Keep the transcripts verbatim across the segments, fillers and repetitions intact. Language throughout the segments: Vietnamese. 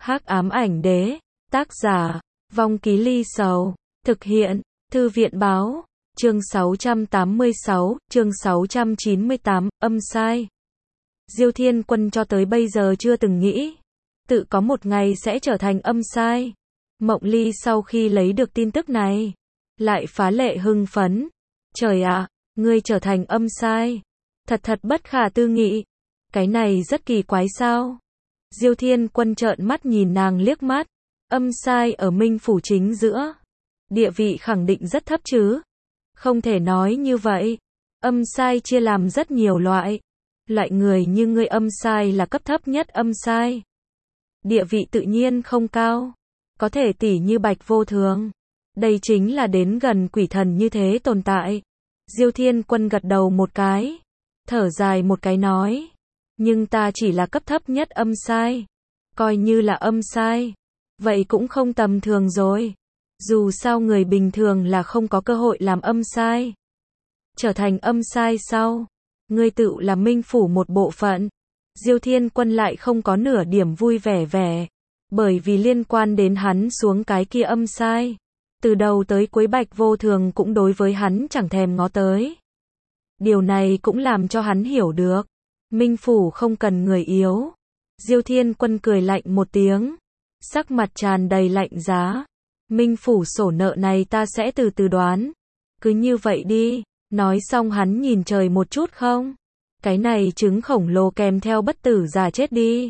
Hắc ám ảnh đế, tác giả, Vong Ký Ly Sầu, thực hiện, Thư viện báo, chương sáu trăm tám mươi sáu, chương sáu trăm chín mươi tám, âm sai. Diêu Thiên Quân cho tới bây giờ chưa từng nghĩ, tự có một ngày sẽ trở thành âm sai. Mộng Ly sau khi lấy được tin tức này, lại phá lệ hưng phấn. Trời ạ, ngươi trở thành âm sai. Thật thật bất khả tư nghị. Cái này rất kỳ quái sao? Diêu Thiên Quân trợn mắt nhìn nàng liếc mắt. Âm sai ở Minh Phủ chính giữa. Địa vị khẳng định rất thấp chứ. Không thể nói như vậy. Âm sai chia làm rất nhiều loại. Loại người như ngươi âm sai là cấp thấp nhất âm sai. Địa vị tự nhiên không cao. Có thể tỷ như Bạch Vô Thường. Đây chính là đến gần quỷ thần như thế tồn tại. Diêu Thiên Quân gật đầu một cái. Thở dài một cái nói. Nhưng ta chỉ là cấp thấp nhất âm sai. Coi như là âm sai. Vậy cũng không tầm thường rồi. Dù sao người bình thường là không có cơ hội làm âm sai. Trở thành âm sai sau. Ngươi tự là Minh Phủ một bộ phận. Diêu Thiên Quân lại không có nửa điểm vui vẻ vẻ. Bởi vì liên quan đến hắn xuống cái kia âm sai. Từ đầu tới cuối Bạch Vô Thường cũng đối với hắn chẳng thèm ngó tới. Điều này cũng làm cho hắn hiểu được. Minh Phủ không cần người yếu. Diêu Thiên Quân cười lạnh một tiếng. Sắc mặt tràn đầy lạnh giá. Minh Phủ sổ nợ này ta sẽ từ từ đoán. Cứ như vậy đi. Nói xong hắn nhìn trời một chút không. Cái này trứng khổng lồ kèm theo bất tử già chết đi.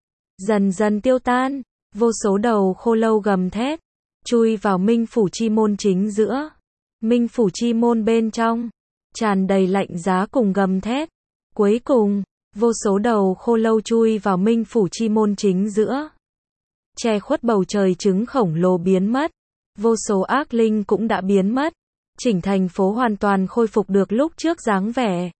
Dần dần tiêu tan. Vô số đầu khô lâu gầm thét. Chui vào Minh Phủ chi môn chính giữa. Minh Phủ chi môn bên trong. Tràn đầy lạnh giá cùng gầm thét. Cuối cùng, vô số đầu khô lâu chui vào Minh Phủ chi môn chính giữa. Che khuất bầu trời trứng khổng lồ biến mất. Vô số ác linh cũng đã biến mất. Chỉnh thành phố hoàn toàn khôi phục được lúc trước dáng vẻ.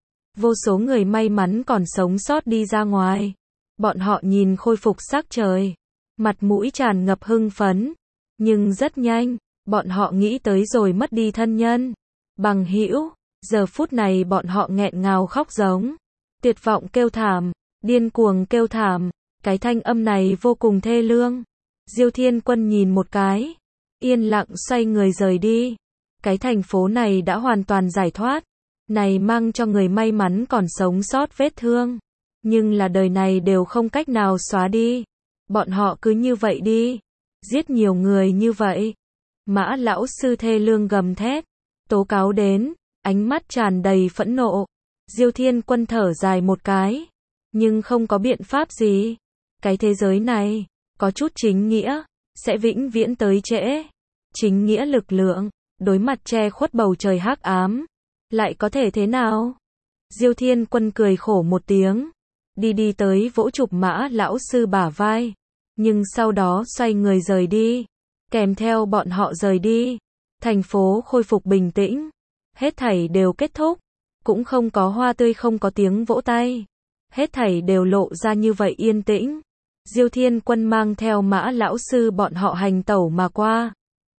Vô số người may mắn còn sống sót đi ra ngoài. Bọn họ nhìn khôi phục sắc trời. Mặt mũi tràn ngập hưng phấn. Nhưng rất nhanh, bọn họ nghĩ tới rồi mất đi thân nhân. Bằng hữu, giờ phút này bọn họ nghẹn ngào khóc giống. Tuyệt vọng kêu thảm, điên cuồng kêu thảm. Cái thanh âm này vô cùng thê lương. Diêu Thiên Quân nhìn một cái. Yên lặng xoay người rời đi. Cái thành phố này đã hoàn toàn giải thoát. Này mang cho người may mắn còn sống sót vết thương. Nhưng là đời này đều không cách nào xóa đi. Bọn họ cứ như vậy đi. Giết nhiều người như vậy. Mã lão sư thê lương gầm thét. Tố cáo đến. Ánh mắt tràn đầy phẫn nộ. Diêu Thiên Quân thở dài một cái. Nhưng không có biện pháp gì. Cái thế giới này. Có chút chính nghĩa. Sẽ vĩnh viễn tới trễ. Chính nghĩa lực lượng. Đối mặt che khuất bầu trời hắc ám. Lại có thể thế nào? Diêu Thiên Quân cười khổ một tiếng. Đi đi tới vỗ chụp mã lão sư bả vai. Nhưng sau đó xoay người rời đi. Kèm theo bọn họ rời đi. Thành phố khôi phục bình tĩnh. Hết thảy đều kết thúc. Cũng không có hoa tươi, không có tiếng vỗ tay. Hết thảy đều lộ ra như vậy yên tĩnh. Diêu Thiên Quân mang theo mã lão sư bọn họ hành tẩu mà qua.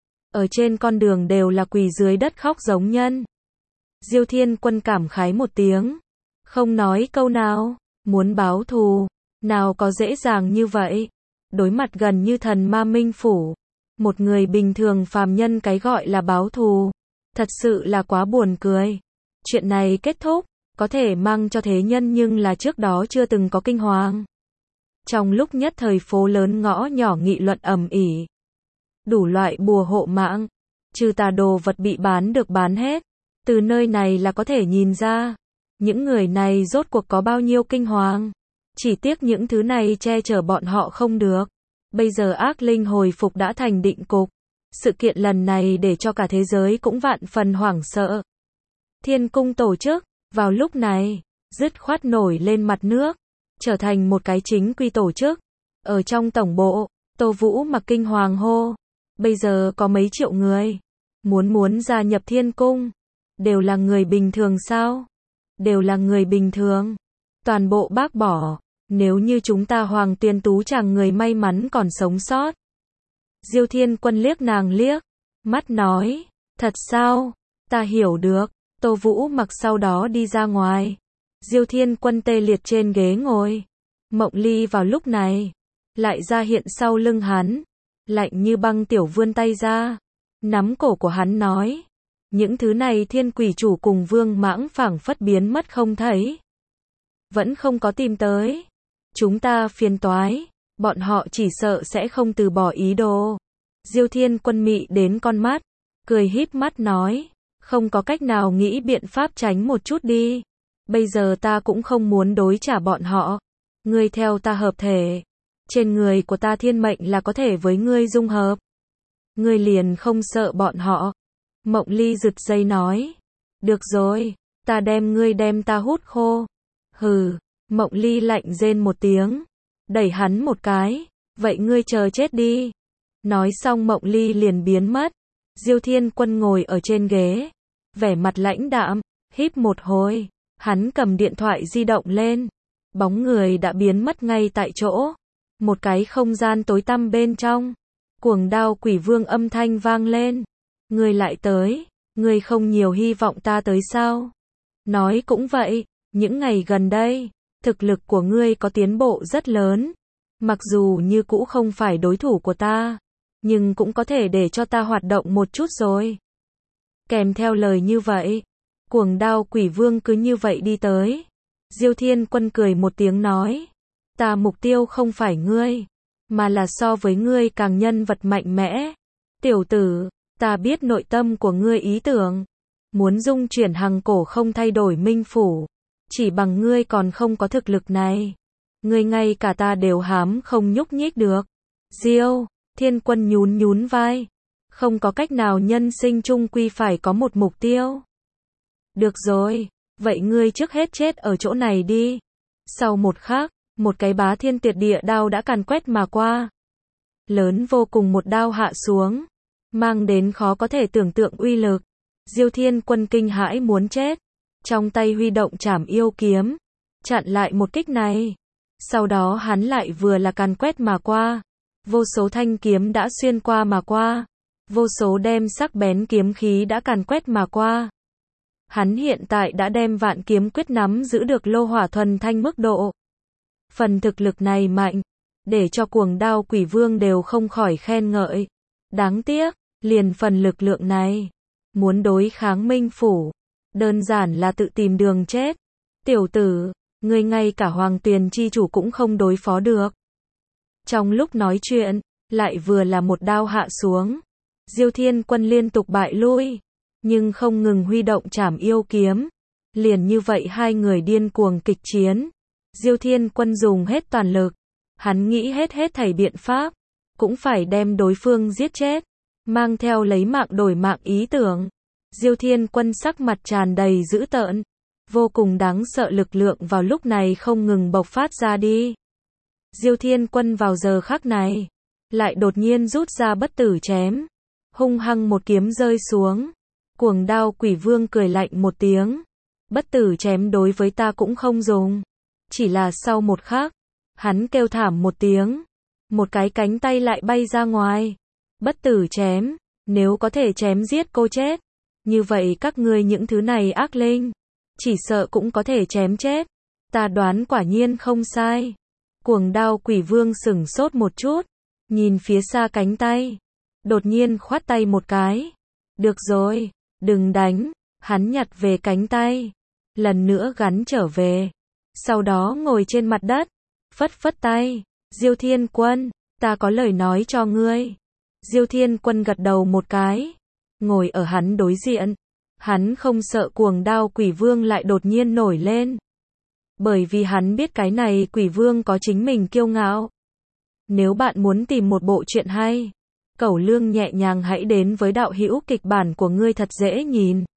Ở trên con đường đều là quỳ dưới đất khóc giống nhân. Diêu Thiên Quân cảm khái một tiếng. Không nói câu nào. Muốn báo thù. Nào có dễ dàng như vậy. Đối mặt gần như thần ma Minh Phủ. Một người bình thường phàm nhân cái gọi là báo thù. Thật sự là quá buồn cười. Chuyện này kết thúc. Có thể mang cho thế nhân nhưng là trước đó chưa từng có kinh hoàng. Trong lúc nhất thời phố lớn ngõ nhỏ nghị luận ầm ĩ. Đủ loại bùa hộ mạng. Trừ tà đồ vật bị bán được bán hết. Từ nơi này là có thể nhìn ra. Những người này rốt cuộc có bao nhiêu kinh hoàng. Chỉ tiếc những thứ này che chở bọn họ không được. Bây giờ ác linh hồi phục đã thành định cục. Sự kiện lần này để cho cả thế giới cũng vạn phần hoảng sợ. Thiên cung tổ chức, vào lúc này, dứt khoát nổi lên mặt nước. Trở thành một cái chính quy tổ chức. Ở trong tổng bộ, Tô Vũ mặc kinh hoàng hô. Bây giờ có mấy triệu người. Muốn muốn gia nhập thiên cung. Đều là người bình thường sao? Đều là người bình thường. Toàn bộ bác bỏ. Nếu như chúng ta Hoàng Tuyên Tú chàng người may mắn còn sống sót. Diêu Thiên Quân liếc nàng liếc. Mắt nói. Thật sao? Ta hiểu được. Tô Vũ mặc sau đó đi ra ngoài. Diêu Thiên Quân tê liệt trên ghế ngồi. Mộng Ly vào lúc này. lại ra hiện sau lưng hắn. Lạnh như băng tiểu vươn tay ra, nắm cổ của hắn nói. Những thứ này thiên quỷ chủ cùng vương mãng phảng phất biến mất không thấy. Vẫn không có tìm tới. Chúng ta phiền toái, bọn họ chỉ sợ sẽ không từ bỏ ý đồ. Diêu Thiên Quân mị đến con mắt, cười híp mắt nói, không có cách nào nghĩ biện pháp tránh một chút đi. Bây giờ ta cũng không muốn đối trả bọn họ. Ngươi theo ta hợp thể. Trên người của ta thiên mệnh là có thể với ngươi dung hợp. Ngươi liền không sợ bọn họ. Mộng Ly rực dây nói. Được rồi, ta đem ngươi đem ta hút khô. Hừ, Mộng Ly lạnh rên một tiếng. Đẩy hắn một cái. Vậy ngươi chờ chết đi. Nói xong Mộng Ly liền biến mất. Diêu Thiên Quân ngồi ở trên ghế. Vẻ mặt lãnh đạm, híp một hồi. Hắn cầm điện thoại di động lên. Bóng người đã biến mất ngay tại chỗ. Một cái không gian tối tăm bên trong. Cuồng đao quỷ vương âm thanh vang lên. Ngươi lại tới, ngươi không nhiều hy vọng ta tới sao? Nói cũng vậy, những ngày gần đây, thực lực của ngươi có tiến bộ rất lớn. Mặc dù như cũ không phải đối thủ của ta, nhưng cũng có thể để cho ta hoạt động một chút rồi. Kèm theo lời như vậy, cuồng đao quỷ vương cứ như vậy đi tới. Diêu Thiên Quân cười một tiếng nói, ta mục tiêu không phải ngươi, mà là so với ngươi càng nhân vật mạnh mẽ. Tiểu tử, ta biết nội tâm của ngươi ý tưởng, muốn dung chuyển hằng cổ không thay đổi minh phủ, chỉ bằng ngươi còn không có thực lực này. Ngươi ngay cả ta đều hám không nhúc nhích được. Diêu Thiên Quân nhún nhún vai, không có cách nào, nhân sinh chung quy phải có một mục tiêu. Được rồi, vậy ngươi trước hết chết ở chỗ này đi. Sau một khắc, một cái bá thiên tuyệt địa đao đã càn quét mà qua. Lớn vô cùng một đao hạ xuống, mang đến khó có thể tưởng tượng uy lực. Diêu Thiên Quân kinh hãi muốn chết, trong tay huy động trảm yêu kiếm, chặn lại một kích này. Sau đó hắn lại vừa là càn quét mà qua, vô số thanh kiếm đã xuyên qua mà qua, vô số đem sắc bén kiếm khí đã càn quét mà qua. Hắn hiện tại đã đem vạn kiếm quyết nắm giữ được lô hỏa thuần thanh mức độ. Phần thực lực này mạnh, để cho cuồng đao quỷ vương đều không khỏi khen ngợi. Đáng tiếc, liền phần lực lượng này, muốn đối kháng minh phủ, đơn giản là tự tìm đường chết. Tiểu tử, ngươi ngay cả Hoàng Tuyền chi chủ cũng không đối phó được. Trong lúc nói chuyện, lại vừa là một đao hạ xuống. Diêu Thiên Quân liên tục bại lui, nhưng không ngừng huy động trảm yêu kiếm. Liền như vậy hai người điên cuồng kịch chiến. Diêu Thiên Quân dùng hết toàn lực, hắn nghĩ hết hết thảy biện pháp, cũng phải đem đối phương giết chết, mang theo lấy mạng đổi mạng ý tưởng. Diêu Thiên Quân sắc mặt tràn đầy dữ tợn, vô cùng đáng sợ lực lượng vào lúc này không ngừng bộc phát ra đi. Diêu Thiên Quân vào giờ khắc này, lại đột nhiên rút ra bất tử chém, hung hăng một kiếm rơi xuống. Cuồng đao quỷ vương cười lạnh một tiếng, bất tử chém đối với ta cũng không dùng. Chỉ là sau một khắc, hắn kêu thảm một tiếng, một cái cánh tay lại bay ra ngoài. Bất tử chém, nếu có thể chém giết cô chết, như vậy các ngươi những thứ này ác linh, chỉ sợ cũng có thể chém chết. Ta đoán quả nhiên không sai. Cuồng đao quỷ vương sửng sốt một chút, nhìn phía xa cánh tay, đột nhiên khoát tay một cái. Được rồi, đừng đánh. Hắn nhặt về cánh tay, lần nữa gắn trở về. Sau đó ngồi trên mặt đất, phất phất tay. Diêu Thiên Quân, ta có lời nói cho ngươi. Diêu Thiên Quân gật đầu một cái, ngồi ở hắn đối diện. Hắn không sợ cuồng đao quỷ vương lại đột nhiên nổi lên, bởi vì hắn biết cái này quỷ vương có chính mình kiêu ngạo. Nếu bạn muốn tìm một bộ truyện hay, cẩu lương nhẹ nhàng hãy đến với đạo hữu kịch bản của ngươi thật dễ nhìn.